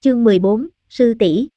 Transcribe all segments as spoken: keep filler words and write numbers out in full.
Chương mười bốn, sư tỷ.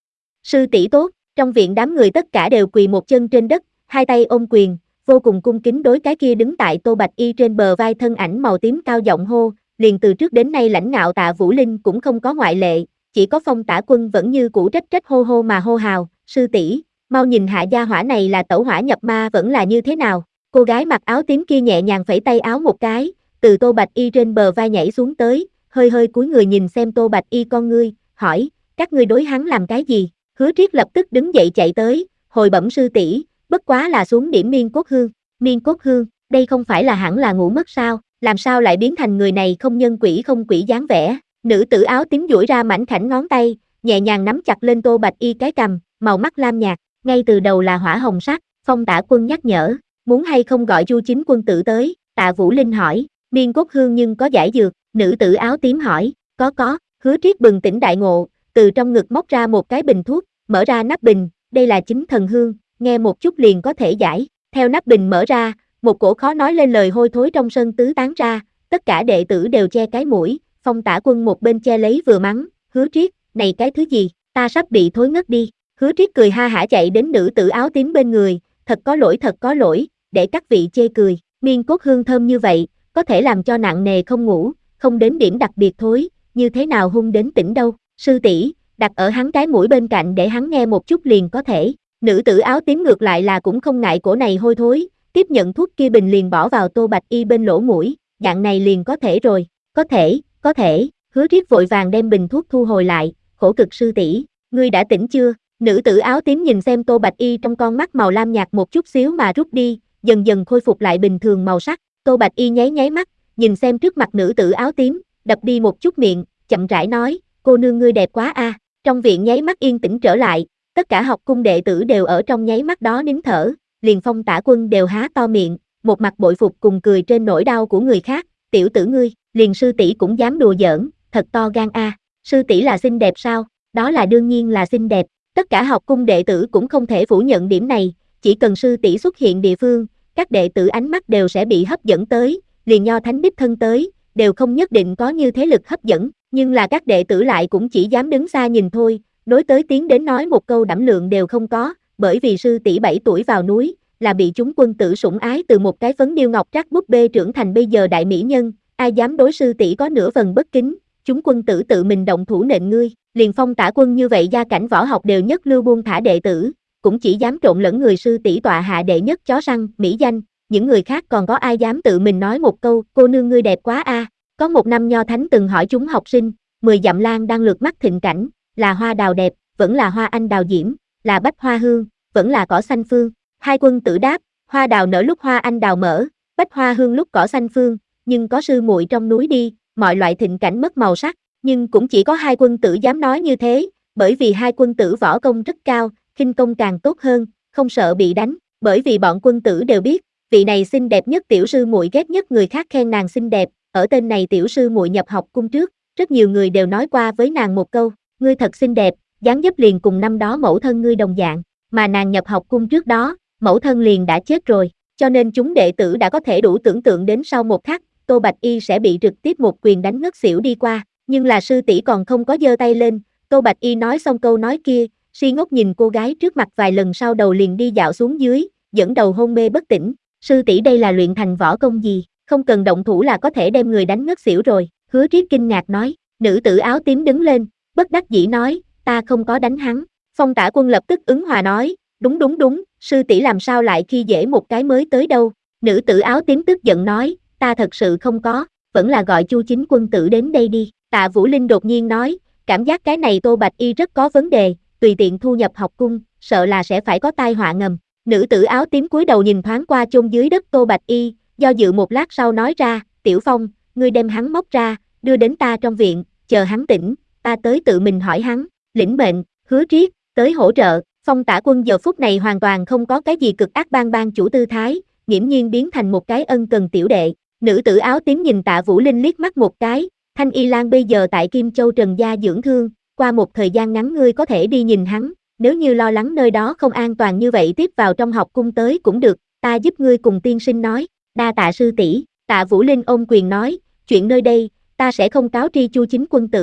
Sư tỷ tốt. Trong viện đám người tất cả đều quỳ một chân trên đất, hai tay ôm quyền, vô cùng cung kính đối cái kia đứng tại Tô Bạch Y trên bờ vai thân ảnh màu tím cao giọng hô, liền từ trước đến nay lãnh ngạo Tạ Vũ Linh cũng không có ngoại lệ, chỉ có Phong Tả Quân vẫn như cũ trách trách hô hô mà hô hào, sư tỷ, mau nhìn hạ gia hỏa này là tẩu hỏa nhập ma vẫn là như thế nào. Cô gái mặc áo tím kia nhẹ nhàng phẩy tay áo một cái, từ Tô Bạch Y trên bờ vai nhảy xuống tới, hơi hơi cúi người nhìn xem Tô Bạch Y con ngươi, hỏi, các ngươi đối hắn làm cái gì? Hứa Triết lập tức đứng dậy chạy tới, hồi bẩm sư tỷ, bất quá là xuống điểm miên cốt hương. Miên cốt hương, đây không phải là hẳn là ngủ mất sao, làm sao lại biến thành người này không nhân quỷ không quỷ dáng vẻ. Nữ tử áo tím duỗi ra mảnh khảnh ngón tay, nhẹ nhàng nắm chặt lên Tô Bạch Y cái cằm, màu mắt lam nhạt, ngay từ đầu là hỏa hồng sắc. Phong Tả Quân nhắc nhở, muốn hay không gọi Chu Chính Quân tử tới. Tạ Vũ Linh hỏi, miên cốt hương nhưng có giải dược. Nữ tử áo tím hỏi, có có. Hứa Triết bừng tỉnh đại ngộ, từ trong ngực móc ra một cái bình thuốc, mở ra nắp bình, đây là chính thần hương, nghe một chút liền có thể giải. Theo nắp bình mở ra, một cổ khó nói lên lời hôi thối trong sân tứ tán ra, tất cả đệ tử đều che cái mũi. Phong Tả Quân một bên che lấy vừa mắng, Hứa Triết, này cái thứ gì, ta sắp bị thối ngất đi. Hứa Triết cười ha hả chạy đến nữ tử áo tím bên người, thật có lỗi thật có lỗi, để các vị chê cười, miên cốt hương thơm như vậy, có thể làm cho nặng nề không ngủ, không đến điểm đặc biệt thối, như thế nào hung đến tỉnh đâu. Sư tỷ, đặt ở hắn cái mũi bên cạnh để hắn nghe một chút liền có thể. Nữ tử áo tím ngược lại là cũng không ngại cổ này hôi thối, tiếp nhận thuốc kia bình liền bỏ vào Tô Bạch Y bên lỗ mũi, dạng này liền có thể rồi. Có thể, có thể. Hứa Triết vội vàng đem bình thuốc thu hồi lại, khổ cực sư tỷ, ngươi đã tỉnh chưa? Nữ tử áo tím nhìn xem Tô Bạch Y trong con mắt màu lam nhạt một chút xíu mà rút đi, dần dần khôi phục lại bình thường màu sắc. Tô Bạch Y nháy nháy mắt, nhìn xem trước mặt nữ tử áo tím, đập đi một chút miệng, chậm rãi nói, cô nương ngươi đẹp quá a. À. Trong viện nháy mắt yên tĩnh trở lại, tất cả học cung đệ tử đều ở trong nháy mắt đó nín thở, liền Phong Tả Quân đều há to miệng, một mặt bội phục cùng cười trên nỗi đau của người khác, tiểu tử ngươi, liền sư tỷ cũng dám đùa giỡn, thật to gan a. À. Sư tỷ là xinh đẹp sao? Đó là đương nhiên là xinh đẹp, tất cả học cung đệ tử cũng không thể phủ nhận điểm này, chỉ cần sư tỷ xuất hiện địa phương, các đệ tử ánh mắt đều sẽ bị hấp dẫn tới, liền Nho Thánh đích thân tới, đều không nhất định có như thế lực hấp dẫn, nhưng là các đệ tử lại cũng chỉ dám đứng xa nhìn thôi, đối tới tiến đến nói một câu đảm lượng đều không có, bởi vì sư tỷ bảy tuổi vào núi, là bị chúng quân tử sủng ái từ một cái phấn điêu ngọc trác búp bê trưởng thành bây giờ đại mỹ nhân, ai dám đối sư tỷ có nửa phần bất kính, chúng quân tử tự mình động thủ nện ngươi, liền Phong Tả Quân như vậy gia cảnh võ học đều nhất lưu buông thả đệ tử, cũng chỉ dám trộn lẫn người sư tỷ tọa hạ đệ nhất chó săn, mỹ danh, những người khác còn có ai dám tự mình nói một câu, cô nương ngươi đẹp quá a. À. Có một năm Nho Thánh từng hỏi chúng học sinh, mười dặm lan đang lượt mắt thịnh cảnh, là hoa đào đẹp, vẫn là hoa anh đào diễm, là bách hoa hương, vẫn là cỏ xanh phương. Hai quân tử đáp, hoa đào nở lúc hoa anh đào mở, bách hoa hương lúc cỏ xanh phương, nhưng có sư muội trong núi đi, mọi loại thịnh cảnh mất màu sắc, nhưng cũng chỉ có hai quân tử dám nói như thế, bởi vì hai quân tử võ công rất cao, khinh công càng tốt hơn, không sợ bị đánh, bởi vì bọn quân tử đều biết, vị này xinh đẹp nhất tiểu sư muội ghét nhất người khác khen nàng xinh đẹp, ở tên này tiểu sư muội nhập học cung trước, rất nhiều người đều nói qua với nàng một câu, ngươi thật xinh đẹp, dáng dấp liền cùng năm đó mẫu thân ngươi đồng dạng, mà nàng nhập học cung trước đó, mẫu thân liền đã chết rồi, cho nên chúng đệ tử đã có thể đủ tưởng tượng đến sau một khắc, Tô Bạch Y sẽ bị trực tiếp một quyền đánh ngất xỉu đi qua, nhưng là sư tỷ còn không có giơ tay lên, Tô Bạch Y nói xong câu nói kia, si ngốc nhìn cô gái trước mặt vài lần sau đầu liền đi dạo xuống dưới, dẫn đầu hôn mê bất tỉnh, sư tỷ đây là luyện thành võ công gì, không cần động thủ là có thể đem người đánh ngất xỉu rồi. Hứa Triết kinh ngạc nói, nữ tử áo tím đứng lên, bất đắc dĩ nói, ta không có đánh hắn. Phong Tả Quân lập tức ứng hòa nói, đúng đúng đúng, sư tỷ làm sao lại khi dễ một cái mới tới đâu. Nữ tử áo tím tức giận nói, ta thật sự không có, vẫn là gọi Chu Chính Quân tử đến đây đi. Tạ Vũ Linh đột nhiên nói, cảm giác cái này Tô Bạch Y rất có vấn đề, tùy tiện thu nhập học cung, sợ là sẽ phải có tai họa ngầm. Nữ tử áo tím cúi đầu nhìn thoáng qua chôn dưới đất Tô Bạch Y, do dự một lát sau nói ra, Tiểu Phong, ngươi đem hắn móc ra, đưa đến ta trong viện, chờ hắn tỉnh, ta tới tự mình hỏi hắn, lĩnh mệnh. Hứa Triết, tới hỗ trợ. Phong Tả Quân giờ phút này hoàn toàn không có cái gì cực ác ban ban chủ tư thái, nghiễm nhiên biến thành một cái ân cần tiểu đệ. Nữ tử áo tím nhìn Tạ Vũ Linh liếc mắt một cái, Thanh Y Lan bây giờ tại Kim Châu Trần gia dưỡng thương, qua một thời gian ngắn ngươi có thể đi nhìn hắn, nếu như lo lắng nơi đó không an toàn như vậy tiếp vào trong học cung tới cũng được, ta giúp ngươi cùng tiên sinh nói, đa tạ sư tỷ. Tạ Vũ Linh ôm quyền nói, chuyện nơi đây, ta sẽ không cáo tri Chu Chính Quân tử,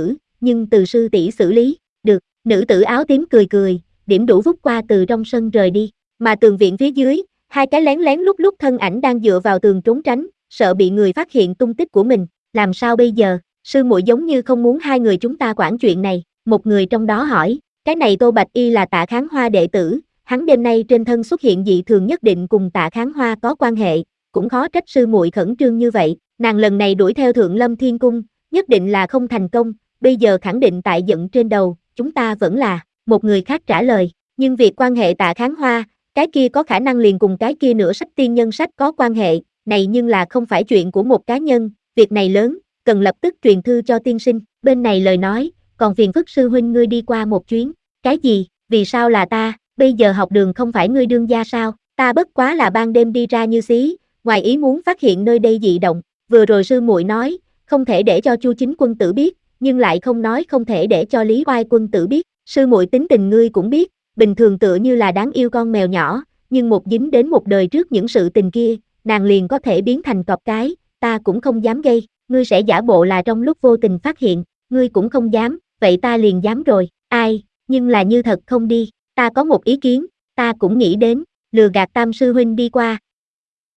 nhưng từ sư tỷ xử lý, được, nữ tử áo tím cười cười, điểm đủ vút qua từ trong sân rời đi, mà tường viện phía dưới, hai cái lén lén lúc lúc thân ảnh đang dựa vào tường trốn tránh, sợ bị người phát hiện tung tích của mình, làm sao bây giờ, sư muội giống như không muốn hai người chúng ta quản chuyện này, một người trong đó hỏi, cái này Tô Bạch Y là Tạ Kháng Hoa đệ tử, hắn đêm nay trên thân xuất hiện dị thường nhất định cùng Tạ Kháng Hoa có quan hệ, cũng khó trách sư muội khẩn trương như vậy, nàng lần này đuổi theo Thượng Lâm Thiên Cung, nhất định là không thành công, bây giờ khẳng định tại giận trên đầu, chúng ta vẫn là, một người khác trả lời, nhưng việc quan hệ Tạ Kháng Hoa, cái kia có khả năng liền cùng cái kia nửa sách tiên nhân sách có quan hệ, này nhưng là không phải chuyện của một cá nhân, việc này lớn, cần lập tức truyền thư cho tiên sinh, bên này lời nói, còn phiền phức sư huynh ngươi đi qua một chuyến, cái gì, vì sao là ta, bây giờ học đường không phải ngươi đương gia sao, ta bất quá là ban đêm đi ra như xí, ngoài ý muốn phát hiện nơi đây dị động, vừa rồi sư muội nói, không thể để cho Chu Chính Quân tử biết, nhưng lại không nói không thể để cho Lý Oai Quân tử biết, sư muội tính tình ngươi cũng biết, bình thường tựa như là đáng yêu con mèo nhỏ, nhưng một dính đến một đời trước những sự tình kia, nàng liền có thể biến thành cọp cái, ta cũng không dám gây, ngươi sẽ giả bộ là trong lúc vô tình phát hiện, ngươi cũng không dám, vậy ta liền dám rồi, ai, nhưng là như thật không đi, ta có một ý kiến, ta cũng nghĩ đến, lừa gạt Tam sư huynh đi qua,